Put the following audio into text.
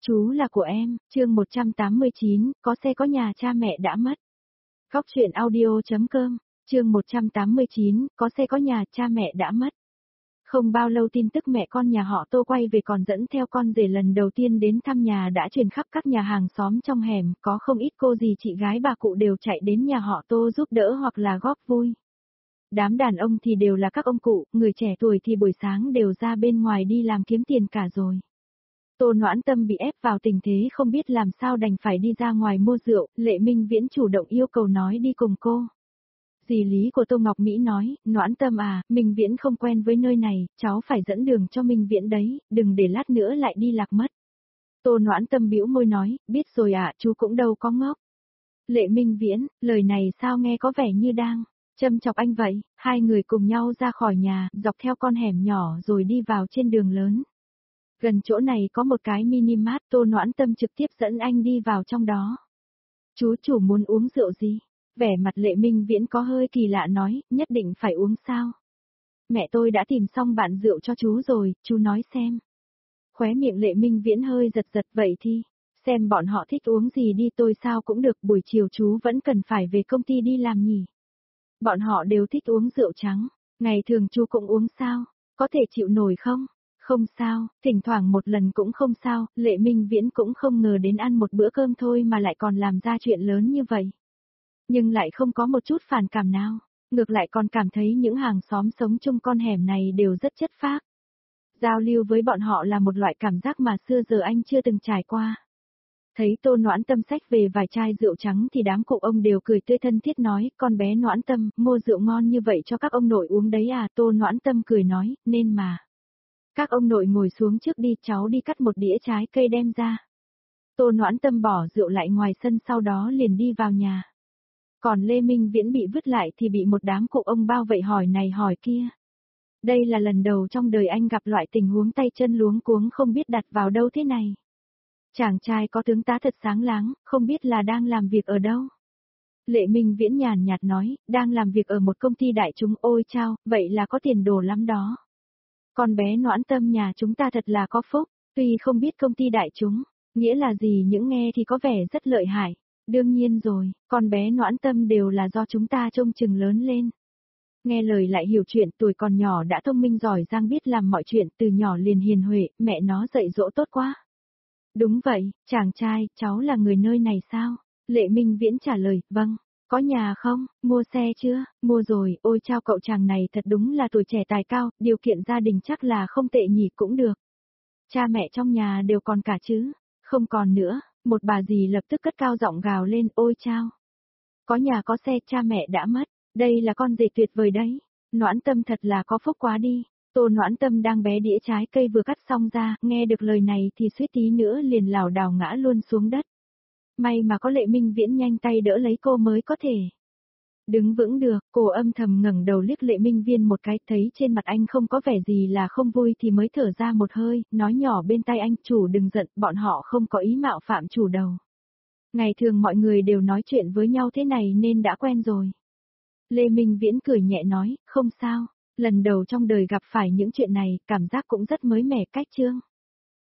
Chú là của em, chương 189, có xe có nhà cha mẹ đã mất. Góc truyện audio.com, chương 189, có xe có nhà cha mẹ đã mất. Không bao lâu tin tức mẹ con nhà họ Tô quay về còn dẫn theo con rể lần đầu tiên đến thăm nhà đã truyền khắp các nhà hàng xóm trong hẻm, có không ít cô dì chị gái bà cụ đều chạy đến nhà họ Tô giúp đỡ hoặc là góp vui. Đám đàn ông thì đều là các ông cụ, người trẻ tuổi thì buổi sáng đều ra bên ngoài đi làm kiếm tiền cả rồi. Tô Noãn Tâm bị ép vào tình thế không biết làm sao đành phải đi ra ngoài mua rượu, Lệ Minh Viễn chủ động yêu cầu nói đi cùng cô. Dì Lý của Tô Ngọc Mỹ nói, Noãn Tâm à, Minh Viễn không quen với nơi này, cháu phải dẫn đường cho Minh Viễn đấy, đừng để lát nữa lại đi lạc mất. Tô Noãn Tâm bĩu môi nói, biết rồi ạ, chú cũng đâu có ngốc. Lệ Minh Viễn, lời này sao nghe có vẻ như đang châm chọc anh vậy, hai người cùng nhau ra khỏi nhà, dọc theo con hẻm nhỏ rồi đi vào trên đường lớn. Gần chỗ này có một cái mini mart, Tô Noãn Tâm trực tiếp dẫn anh đi vào trong đó. Chú chủ muốn uống rượu gì? Vẻ mặt Lệ Minh Viễn có hơi kỳ lạ nói, nhất định phải uống sao? Mẹ tôi đã tìm xong bạn rượu cho chú rồi, chú nói xem. Khóe miệng Lệ Minh Viễn hơi giật giật, vậy thì, xem bọn họ thích uống gì đi, tôi sao cũng được, buổi chiều chú vẫn cần phải về công ty đi làm nhỉ? Bọn họ đều thích uống rượu trắng, ngày thường chú cũng uống sao? Có thể chịu nổi không? Không sao, thỉnh thoảng một lần cũng không sao, Lệ Minh Viễn cũng không ngờ đến ăn một bữa cơm thôi mà lại còn làm ra chuyện lớn như vậy. Nhưng lại không có một chút phản cảm nào, ngược lại còn cảm thấy những hàng xóm sống chung con hẻm này đều rất chất phác. Giao lưu với bọn họ là một loại cảm giác mà xưa giờ anh chưa từng trải qua. Thấy Tô Noãn Tâm xách về vài chai rượu trắng thì đám cụ ông đều cười tươi thân thiết nói, con bé Noãn Tâm, mua rượu ngon như vậy cho các ông nội uống đấy à, Tô Noãn Tâm cười nói, nên mà. Các ông nội ngồi xuống trước đi, cháu đi cắt một đĩa trái cây đem ra. Tô Noãn Tâm bỏ rượu lại ngoài sân sau đó liền đi vào nhà. Còn Lê Minh Viễn bị vứt lại thì bị một đám cụ ông bao vây hỏi này hỏi kia. Đây là lần đầu trong đời anh gặp loại tình huống tay chân luống cuống không biết đặt vào đâu thế này. Chàng trai có tướng tá thật sáng láng, không biết là đang làm việc ở đâu. Lệ Minh Viễn nhàn nhạt nói, đang làm việc ở một công ty đại chúng, ôi chao, vậy là có tiền đồ lắm đó. Con bé Noãn Tâm nhà chúng ta thật là có phúc, tuy không biết công ty đại chúng, nghĩa là gì những nghe thì có vẻ rất lợi hại. Đương nhiên rồi, con bé Noãn Tâm đều là do chúng ta trông chừng lớn lên. Nghe lời lại hiểu chuyện, tuổi còn nhỏ đã thông minh giỏi giang biết làm mọi chuyện, từ nhỏ liền hiền huệ, mẹ nó dạy dỗ tốt quá. Đúng vậy, chàng trai, cháu là người nơi này sao? Lệ Minh Viễn trả lời, vâng. Có nhà không? Mua xe chưa? Mua rồi, ôi chao cậu chàng này thật đúng là tuổi trẻ tài cao, điều kiện gia đình chắc là không tệ nhỉ cũng được. Cha mẹ trong nhà đều còn cả chứ? Không còn nữa, một bà dì lập tức cất cao giọng gào lên, ôi chao. Có nhà có xe, cha mẹ đã mất, đây là con rể tuyệt vời đấy. Noãn Tâm thật là có phúc quá đi. Tô Noãn Tâm đang bé đĩa trái cây vừa cắt xong ra, nghe được lời này thì suýt tí nữa liền lảo đảo ngã luôn xuống đất. May mà có Lệ Minh Viễn nhanh tay đỡ lấy cô mới có thể đứng vững được, cô âm thầm ngẩng đầu liếc Lệ Minh Viễn một cái, thấy trên mặt anh không có vẻ gì là không vui thì mới thở ra một hơi, nói nhỏ bên tai anh, chủ đừng giận, bọn họ không có ý mạo phạm chủ đâu. Ngày thường mọi người đều nói chuyện với nhau thế này nên đã quen rồi. Lê Minh Viễn cười nhẹ nói, không sao, lần đầu trong đời gặp phải những chuyện này, cảm giác cũng rất mới mẻ cách chương.